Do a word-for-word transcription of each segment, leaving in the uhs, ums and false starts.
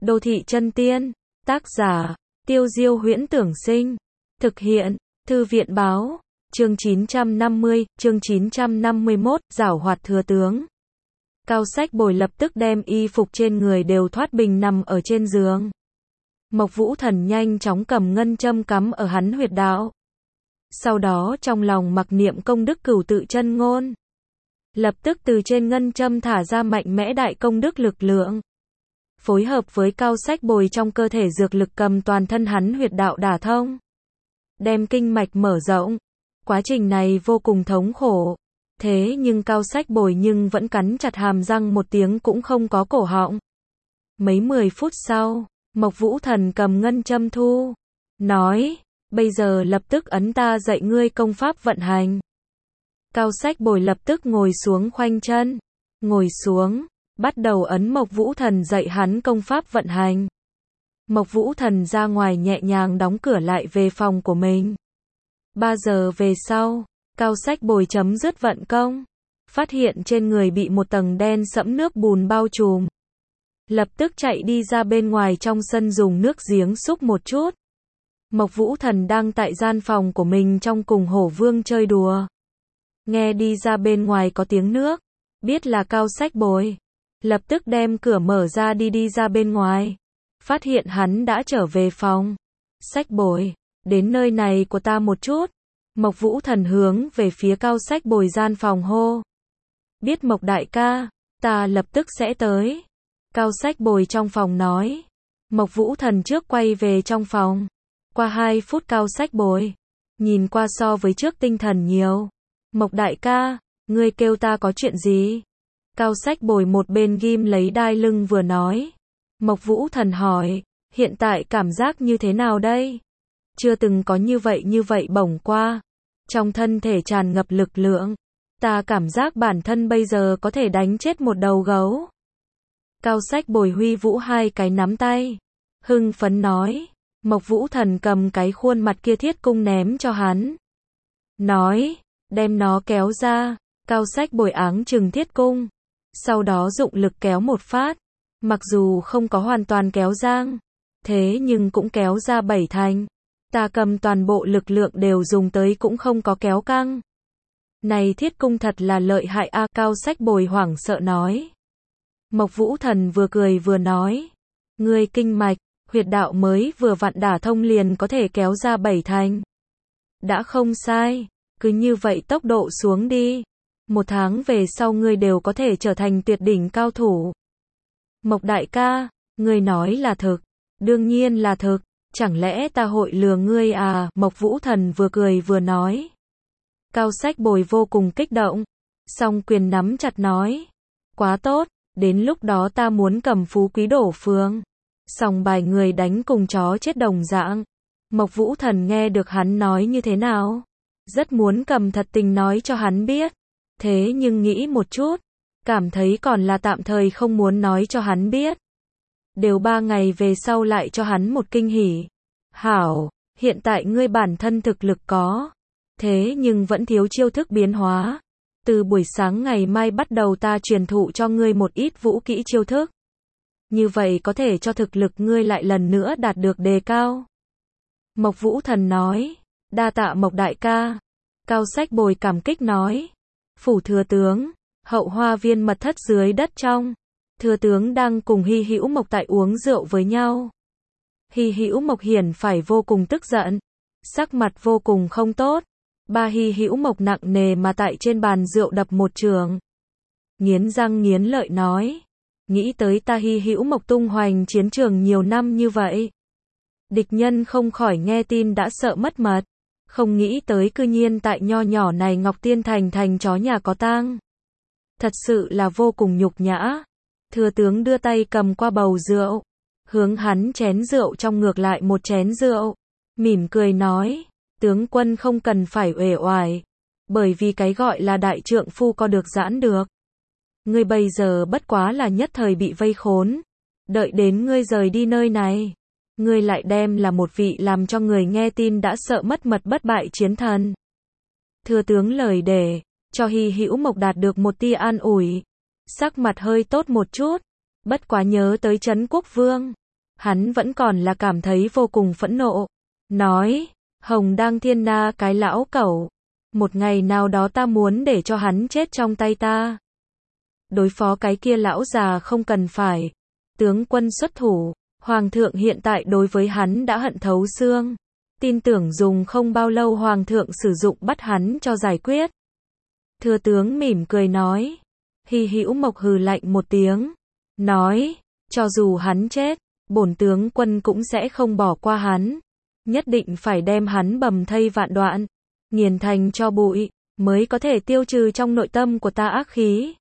Đô thị chân tiên, tác giả, Tiêu Diêu Huyễn Tưởng Sinh, thực hiện, Thư viện báo, chương chín trăm năm mươi, chương chín trăm năm mươi mốt, giảo hoạt thừa tướng. Cao Sách Bồi lập tức đem y phục trên người đều thoát bình nằm ở trên giường. Mộc Vũ Thần nhanh chóng cầm ngân châm cắm ở hắn huyệt đạo. Sau đó trong lòng mặc niệm công đức cửu tự chân ngôn. Lập tức từ trên ngân châm thả ra mạnh mẽ đại công đức lực lượng. Phối hợp với Cao Sách Bồi trong cơ thể dược lực cầm toàn thân hắn huyệt đạo đả thông. Đem kinh mạch mở rộng. Quá trình này vô cùng thống khổ. Thế nhưng Cao Sách Bồi nhưng vẫn cắn chặt hàm răng một tiếng cũng không có cổ họng. Mấy mười phút sau, Mộc Vũ Thần cầm ngân châm thu. Nói, bây giờ lập tức ấn ta dạy ngươi công pháp vận hành. Cao Sách Bồi lập tức ngồi xuống khoanh chân. Ngồi xuống, bắt đầu ấn Mộc Vũ Thần dạy hắn công pháp vận hành. Mộc Vũ Thần ra ngoài nhẹ nhàng đóng cửa lại về phòng của mình. Ba giờ về sau, Cao Sách Bồi chấm dứt vận công. Phát hiện trên người bị một tầng đen sẫm nước bùn bao trùm. Lập tức chạy đi ra bên ngoài trong sân dùng nước giếng xúc một chút. Mộc Vũ Thần đang tại gian phòng của mình trong cùng Hổ Vương chơi đùa. Nghe đi ra bên ngoài có tiếng nước, biết là Cao Sách Bồi. Lập tức đem cửa mở ra đi đi ra bên ngoài. Phát hiện hắn đã trở về phòng. Sách Bồi, đến nơi này của ta một chút. Mộc Vũ Thần hướng về phía Cao Sách Bồi gian phòng hô. Biết Mộc đại ca, ta lập tức sẽ tới. Cao Sách Bồi trong phòng nói. Mộc Vũ Thần trước quay về trong phòng. Qua hai phút Cao Sách Bồi, nhìn qua so với trước tinh thần nhiều. Mộc đại ca, ngươi kêu ta có chuyện gì? Cao Sách Bồi một bên ghim lấy đai lưng vừa nói. Mộc Vũ Thần hỏi, hiện tại cảm giác như thế nào đây? Chưa từng có như vậy như vậy bổng qua. Trong thân thể tràn ngập lực lượng. Ta cảm giác bản thân bây giờ có thể đánh chết một đầu gấu. Cao Sách Bồi huy vũ hai cái nắm tay. Hưng phấn nói. Mộc Vũ Thần cầm cái khuôn mặt kia thiết cung ném cho hắn. Nói, đem nó kéo ra. Cao Sách Bồi áng chừng thiết cung. Sau đó dụng lực kéo một phát. Mặc dù không có hoàn toàn kéo giang. Thế nhưng cũng kéo ra bảy thành. Ta cầm toàn bộ lực lượng đều dùng tới cũng không có kéo căng. Này thiết cung thật là lợi hại a. Cao Sách Bồi hoảng sợ nói. Mộc Vũ Thần vừa cười vừa nói. Ngươi kinh mạch, huyệt đạo mới vừa vặn đả thông liền có thể kéo ra bảy thành. Đã không sai, cứ như vậy tốc độ xuống đi. Một tháng về sau ngươi đều có thể trở thành tuyệt đỉnh cao thủ. Mộc đại ca, ngươi nói là thực. Đương nhiên là thực. Chẳng lẽ ta hội lừa ngươi à? Mộc Vũ Thần vừa cười vừa nói. Cao Sách Bồi vô cùng kích động. Song quyền nắm chặt nói. Quá tốt, đến lúc đó ta muốn cầm phú quý đổ phương. Song bài người đánh cùng chó chết đồng dạng. Mộc Vũ Thần nghe được hắn nói như thế nào? Rất muốn cầm thật tình nói cho hắn biết. Thế nhưng nghĩ một chút. Cảm thấy còn là tạm thời không muốn nói cho hắn biết. Đều ba ngày về sau lại cho hắn một kinh hỉ. Hảo, hiện tại ngươi bản thân thực lực có. Thế nhưng vẫn thiếu chiêu thức biến hóa. Từ buổi sáng ngày mai bắt đầu ta truyền thụ cho ngươi một ít vũ kỹ chiêu thức. Như vậy có thể cho thực lực ngươi lại lần nữa đạt được đề cao. Mộc Vũ Thần nói. Đa tạ Mộc đại ca. Cao Sách Bồi cảm kích nói. Phủ thừa tướng, hậu hoa viên mật thất dưới đất trong. Thừa tướng đang cùng Hy Hữu Mộc tại uống rượu với nhau. Hy Hữu Mộc hiển phải vô cùng tức giận. Sắc mặt vô cùng không tốt. Ba Hy Hữu Mộc nặng nề mà tại trên bàn rượu đập một trường. Nghiến răng nghiến lợi nói. Nghĩ tới ta Hy Hữu Mộc tung hoành chiến trường nhiều năm như vậy. Địch nhân không khỏi nghe tin đã sợ mất mật. Không nghĩ tới cư nhiên tại nho nhỏ này Ngọc Tiên Thành thành chó nhà có tang. Thật sự là vô cùng nhục nhã. Thừa tướng đưa tay cầm qua bầu rượu. Hướng hắn chén rượu trong ngược lại một chén rượu. Mỉm cười nói. Tướng quân không cần phải uể oải. Bởi vì cái gọi là đại trượng phu có được giãn được. Ngươi bây giờ bất quá là nhất thời bị vây khốn. Đợi đến ngươi rời đi nơi này. Ngươi lại đem là một vị làm cho người nghe tin đã sợ mất mật bất bại chiến thần. Thừa tướng lời để cho Hy Hữu Mộc đạt được một tia an ủi. Sắc mặt hơi tốt một chút. Bất quá nhớ tới Trấn Quốc Vương. hắn vẫn còn là cảm thấy vô cùng phẫn nộ. Nói, Hồng Đăng Thiên Na cái lão cẩu. Một ngày nào đó ta muốn để cho hắn chết trong tay ta. Đối phó cái kia lão già không cần phải. Tướng quân xuất thủ. Hoàng thượng hiện tại đối với hắn đã hận thấu xương. Tin tưởng dùng không bao lâu Hoàng thượng sử dụng bắt hắn cho giải quyết. Thừa tướng mỉm cười nói. Hy Hữu Mộc hừ lạnh một tiếng. Nói, cho dù hắn chết, bổn tướng quân cũng sẽ không bỏ qua hắn. Nhất định phải đem hắn bầm thây vạn đoạn. Nghiền thành cho bụi, mới có thể tiêu trừ trong nội tâm của ta ác khí.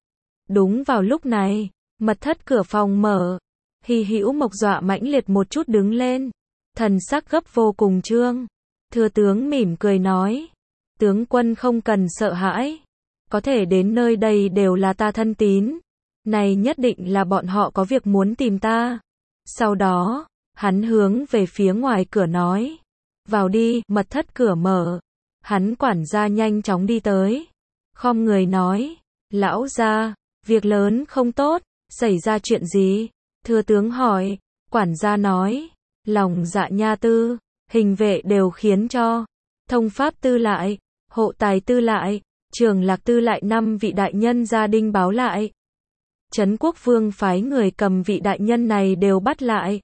Đúng vào lúc này, mật thất cửa phòng mở. Hy Hữu Mộc dọa mãnh liệt một chút đứng lên. Thần sắc gấp vô cùng trương. Thừa tướng mỉm cười nói. Tướng quân không cần sợ hãi. Có thể đến nơi đây đều là ta thân tín. Này nhất định là bọn họ có việc muốn tìm ta. Sau đó, hắn hướng về phía ngoài cửa nói. Vào đi, mật thất cửa mở. Hắn quản gia nhanh chóng đi tới. Khom người nói. Lão gia, việc lớn không tốt, xảy ra chuyện gì? Thừa tướng hỏi. Quản gia nói. Lòng dạ nha tư, hình vệ đều khiến cho. Thông pháp tư lại, hộ tài tư lại, trường lạc tư lại năm vị đại nhân gia đình báo lại. Trấn Quốc Vương phái người cầm vị đại nhân này đều bắt lại.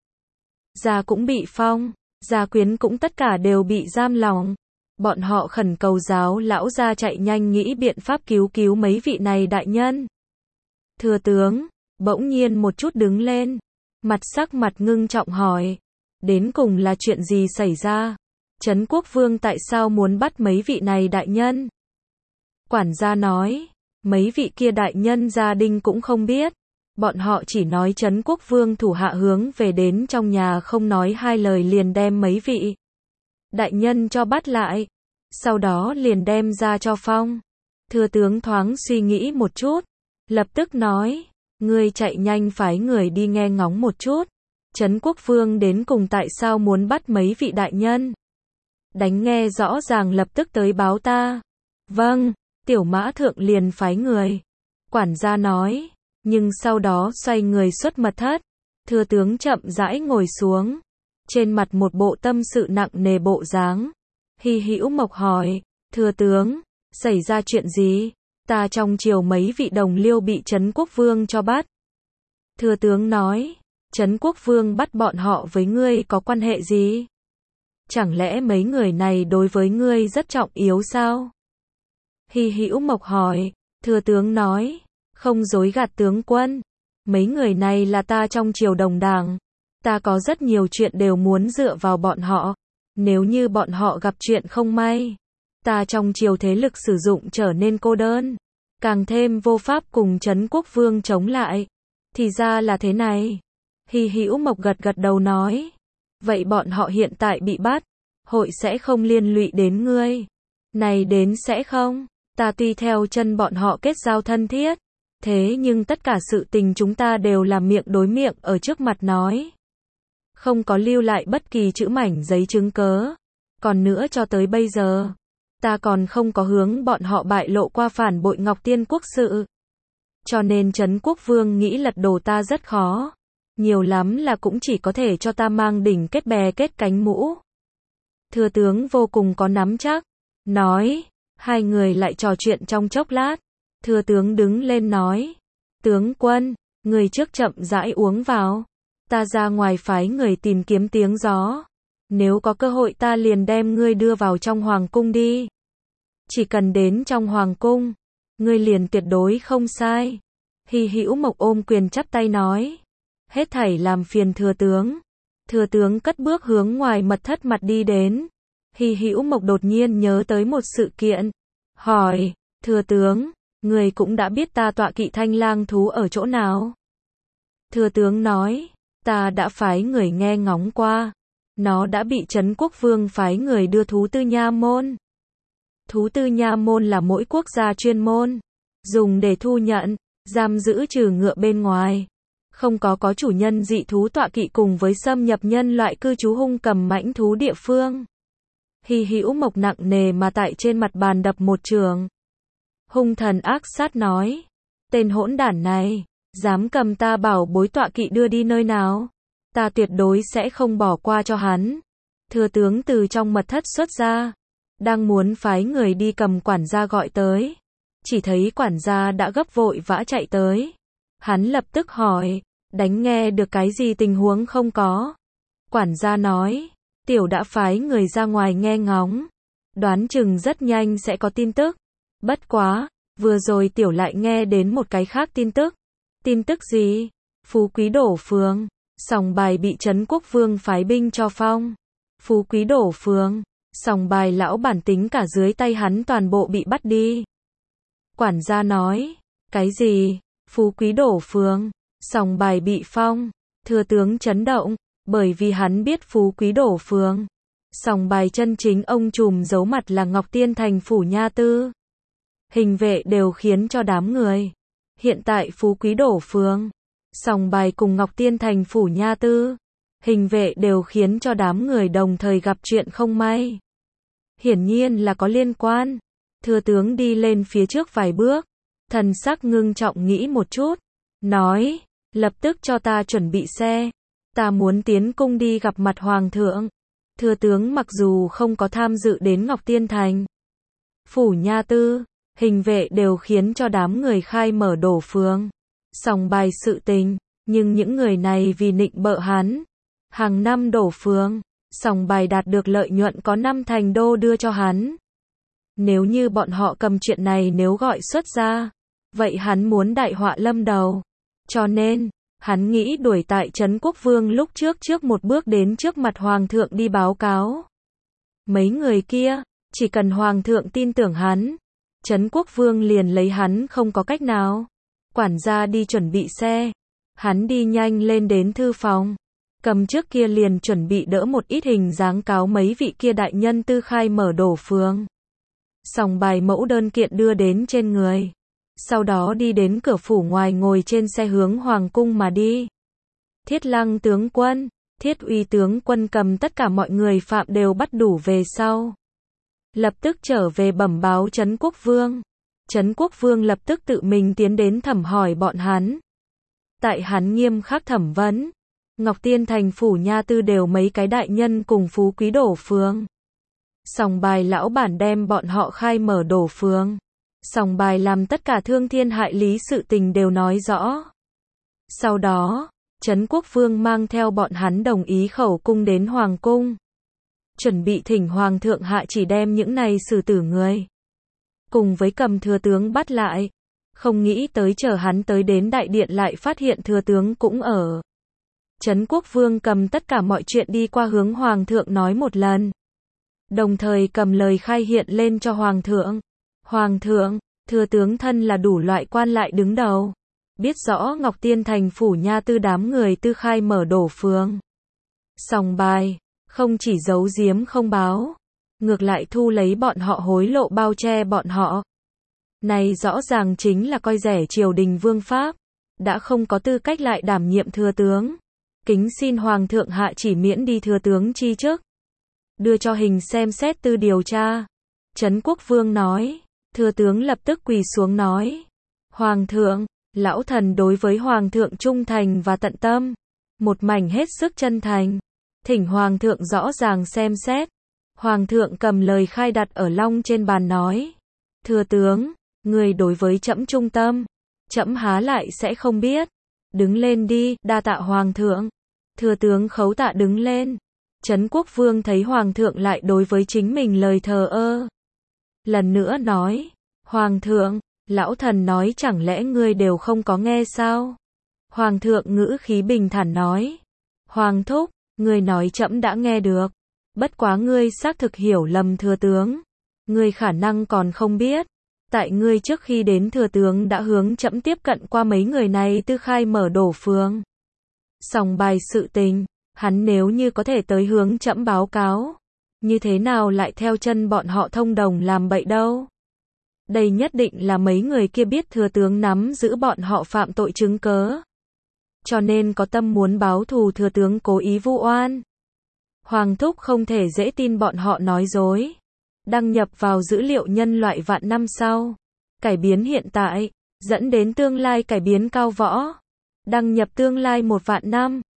Gia cũng bị phong, gia quyến cũng tất cả đều bị giam lỏng. Bọn họ khẩn cầu giáo lão gia chạy nhanh nghĩ biện pháp cứu cứu mấy vị này đại nhân. Thừa tướng, bỗng nhiên một chút đứng lên, mặt sắc mặt ngưng trọng hỏi. Đến cùng là chuyện gì xảy ra? Trấn Quốc Vương tại sao muốn bắt mấy vị này đại nhân? Quản gia nói, mấy vị kia đại nhân gia đình cũng không biết. Bọn họ chỉ nói Trấn Quốc Vương thủ hạ hướng về đến trong nhà không nói hai lời liền đem mấy vị đại nhân cho bắt lại. Sau đó liền đem ra cho phong. Thừa tướng thoáng suy nghĩ một chút. Lập tức nói, ngươi chạy nhanh phái người đi nghe ngóng một chút. Trấn Quốc Vương đến cùng tại sao muốn bắt mấy vị đại nhân? Đánh nghe rõ ràng lập tức tới báo ta. Vâng, tiểu mã thượng liền phái người. Quản gia nói, nhưng sau đó xoay người xuất mật thất. Thừa tướng chậm rãi ngồi xuống. Trên mặt một bộ tâm sự nặng nề bộ dáng. Hy Hữu Mộc hỏi, thừa tướng, xảy ra chuyện gì? Ta trong triều mấy vị đồng liêu bị Trấn Quốc Vương cho bắt. Thừa tướng nói, Trấn Quốc Vương bắt bọn họ với ngươi có quan hệ gì? Chẳng lẽ mấy người này đối với ngươi rất trọng yếu sao? Hy Hữu Mộc hỏi, thừa tướng nói, không dối gạt tướng quân. Mấy người này là ta trong triều đồng đảng. Ta có rất nhiều chuyện đều muốn dựa vào bọn họ. Nếu như bọn họ gặp chuyện không may, ta trong triều thế lực sử dụng trở nên cô đơn. Càng thêm vô pháp cùng Trấn Quốc Vương chống lại. Thì ra là thế này. Hy Hữu Mộc gật gật đầu nói. Vậy bọn họ hiện tại bị bắt. Hội sẽ không liên lụy đến ngươi. Này đến sẽ không. Ta tuy theo chân bọn họ kết giao thân thiết. Thế nhưng tất cả sự tình chúng ta đều là miệng đối miệng ở trước mặt nói. Không có lưu lại bất kỳ chữ mảnh giấy chứng cớ. Còn nữa cho tới bây giờ. Ta còn không có hướng bọn họ bại lộ qua phản bội Ngọc Tiên Quốc sự. Cho nên Trấn Quốc Vương nghĩ lật đổ ta rất khó. Nhiều lắm là cũng chỉ có thể cho ta mang đỉnh kết bè kết cánh mũ. Thừa tướng vô cùng có nắm chắc. Nói. Hai người lại trò chuyện trong chốc lát. Thừa tướng đứng lên nói. Tướng quân, người trước chậm rãi uống vào. Ta ra ngoài phái người tìm kiếm tiếng gió. Nếu có cơ hội ta liền đem ngươi đưa vào trong hoàng cung đi. Chỉ cần đến trong hoàng cung, ngươi liền tuyệt đối không sai. Hy Hữu Mộc ôm quyền chắp tay nói. Hết thảy làm phiền thừa tướng. Thừa tướng cất bước hướng ngoài mật thất mặt đi đến. Hy Hữu Mộc đột nhiên nhớ tới một sự kiện. Hỏi, thừa tướng, người cũng đã biết ta tọa kỵ thanh lang thú ở chỗ nào? Thừa tướng nói, ta đã phái người nghe ngóng qua. Nó đã bị Trấn Quốc Vương phái người đưa thú tư nha môn. Thú tư nha môn là mỗi quốc gia chuyên môn. Dùng để thu nhận, giam giữ trừ ngựa bên ngoài. Không có có chủ nhân dị thú tọa kỵ cùng với xâm nhập nhân loại cư trú hung cầm mãnh thú địa phương. Hy Hữu Mộc nặng nề mà tại trên mặt bàn đập một trường. Hung thần ác sát nói. Tên hỗn đản này, dám cầm ta bảo bối tọa kỵ đưa đi nơi nào? Ta tuyệt đối sẽ không bỏ qua cho hắn. Thừa tướng từ trong mật thất xuất ra, đang muốn phái người đi cầm quản gia gọi tới. Chỉ thấy quản gia đã gấp vội vã chạy tới. Hắn lập tức hỏi, đánh nghe được cái gì tình huống không có? Quản gia nói, tiểu đã phái người ra ngoài nghe ngóng. Đoán chừng rất nhanh sẽ có tin tức. Bất quá, vừa rồi tiểu lại nghe đến một cái khác tin tức. Tin tức gì? Phú Quý đổ phường. Sòng bài bị Trấn Quốc Vương phái binh cho phong. Phú Quý đổ phường. Sòng bài lão bản tính cả dưới tay hắn toàn bộ bị bắt đi. Quản gia nói, cái gì? Phú Quý đổ phường. Sòng bài bị phong. Thừa tướng chấn động, bởi vì hắn biết Phú Quý đổ phường. Sòng bài chân chính ông trùm giấu mặt là Ngọc Tiên Thành phủ Nha Tư. Hình vệ đều khiến cho đám người. Hiện tại Phú Quý đổ phường. Sòng bài cùng Ngọc Tiên Thành phủ Nha Tư. Hình vệ đều khiến cho đám người đồng thời gặp chuyện không may. Hiển nhiên là có liên quan. Thừa tướng đi lên phía trước vài bước. Thần sắc ngưng trọng nghĩ một chút. Nói, lập tức cho ta chuẩn bị xe. Ta muốn tiến cung đi gặp mặt Hoàng thượng. Thừa tướng mặc dù không có tham dự đến Ngọc Tiên Thành phủ Nha Tư, hình vệ đều khiến cho đám người khai mở đổ phường. Sòng bài sự tình, nhưng những người này vì nịnh bợ hắn. Hàng năm đổ phường, sòng bài đạt được lợi nhuận có năm thành đô đưa cho hắn. Nếu như bọn họ cầm chuyện này nếu gọi xuất ra, vậy hắn muốn đại họa lâm đầu. Cho nên, hắn nghĩ đuổi tại Trấn Quốc Vương lúc trước trước một bước đến trước mặt Hoàng thượng đi báo cáo. Mấy người kia, chỉ cần Hoàng thượng tin tưởng hắn, Trấn Quốc Vương liền lấy hắn không có cách nào. Quản gia đi chuẩn bị xe. Hắn đi nhanh lên đến thư phòng. Cầm trước kia liền chuẩn bị đỡ một ít hình dáng cáo mấy vị kia đại nhân tư khai mở đổ phường. Sòng bài mẫu đơn kiện đưa đến trên người. Sau đó đi đến cửa phủ ngoài ngồi trên xe hướng Hoàng cung mà đi. Thiết Lăng tướng quân, Thiết Uy tướng quân cầm tất cả mọi người phạm đều bắt đủ về sau. Lập tức trở về bẩm báo Trấn Quốc Vương. Trấn Quốc Vương lập tức tự mình tiến đến thẩm hỏi bọn hắn. Tại hắn nghiêm khắc thẩm vấn. Ngọc Tiên Thành phủ Nha Tư đều mấy cái đại nhân cùng Phú Quý đổ phường. Sòng bài lão bản đem bọn họ khai mở đổ phường. Sòng bài làm tất cả thương thiên hại lý sự tình đều nói rõ. Sau đó, Trấn Quốc Vương mang theo bọn hắn đồng ý khẩu cung đến Hoàng cung. Chuẩn bị thỉnh Hoàng thượng hạ chỉ đem những này xử tử người. Cùng với cầm thừa tướng bắt lại. Không nghĩ tới chờ hắn tới đến đại điện lại phát hiện thừa tướng cũng ở. Trấn Quốc Vương cầm tất cả mọi chuyện đi qua hướng Hoàng thượng nói một lần. Đồng thời cầm lời khai hiện lên cho Hoàng thượng. Hoàng thượng, thừa tướng thân là đủ loại quan lại đứng đầu. Biết rõ Ngọc Tiên Thành phủ Nha Tư đám người tư khai mở đổ phường. Sòng bài, không chỉ giấu giếm không báo. Ngược lại thu lấy bọn họ hối lộ bao che bọn họ. Này rõ ràng chính là coi rẻ triều đình vương pháp. Đã không có tư cách lại đảm nhiệm thừa tướng. Kính xin Hoàng thượng hạ chỉ miễn đi thừa tướng chi chức. Đưa cho hình xem xét tư điều tra. Trấn Quốc Vương nói. Thừa tướng lập tức quỳ xuống nói. Hoàng thượng, lão thần đối với Hoàng thượng trung thành và tận tâm. Một mảnh hết sức chân thành. Thỉnh Hoàng thượng rõ ràng xem xét. Hoàng thượng cầm lời khai đặt ở long trên bàn nói. Thừa tướng, người đối với trẫm trung tâm. Trẫm há lại sẽ không biết. Đứng lên đi, đa tạ Hoàng thượng. Thừa tướng khấu tạ đứng lên. Trấn Quốc Vương thấy Hoàng thượng lại đối với chính mình lời thờ ơ. Lần nữa nói, Hoàng thượng, lão thần nói chẳng lẽ ngươi đều không có nghe sao? Hoàng thượng ngữ khí bình thản nói, Hoàng thúc, ngươi nói trẫm đã nghe được, bất quá ngươi xác thực hiểu lầm thừa tướng, ngươi khả năng còn không biết, tại ngươi trước khi đến thừa tướng đã hướng trẫm tiếp cận qua mấy người này tư khai mở đổ phường. Sòng bài sự tình, hắn nếu như có thể tới hướng trẫm báo cáo. Như thế nào lại theo chân bọn họ thông đồng làm bậy đâu? Đây nhất định là mấy người kia biết thừa tướng nắm giữ bọn họ phạm tội chứng cớ. Cho nên có tâm muốn báo thù thừa tướng cố ý vu oan. Hoàng thúc không thể dễ tin bọn họ nói dối. Đăng nhập vào dữ liệu nhân loại vạn năm sau. Cải biến hiện tại, dẫn đến tương lai cải biến cao võ. Đăng nhập tương lai một vạn năm.